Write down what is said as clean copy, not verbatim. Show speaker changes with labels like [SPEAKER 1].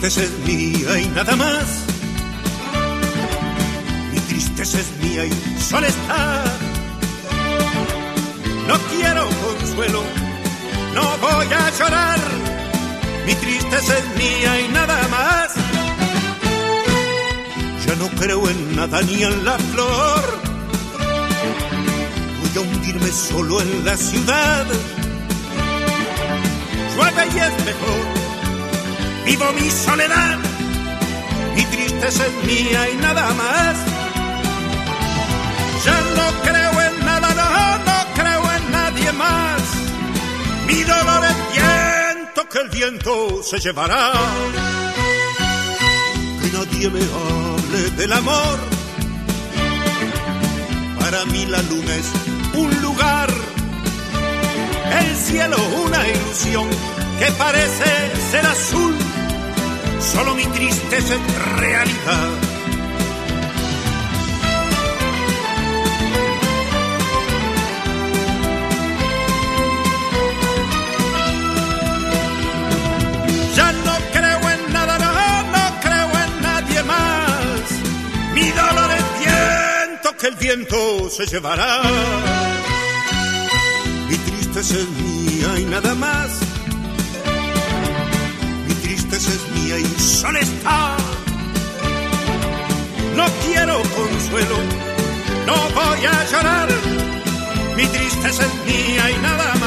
[SPEAKER 1] tristeza es mía y nada más. Mi tristeza es mía y solo está. No quiero consuelo, no voy a llorar. Mi tristeza es mía y nada más. Ya no creo en nada ni en la flor. Voy a hundirme solo en la ciudad. Llueve y es mejor, vivo mi soledad. Mi tristeza es mía y nada más. Ya no creo en nada, no creo en nadie más. Mi dolor es viento que el viento se llevará. Que nadie me hable del amor. Para mí la luna es un lugar, el cielo una ilusión que parece ser azul. Solo mi tristeza es realidad. Ya no creo en nada, no creo en nadie más. Mi dolor es viento que el viento se llevará. Mi tristeza es mía y nada más. Mi tristeza es mía y solo está. No quiero consuelo, no voy a llorar. Mi tristeza es mía y nada más.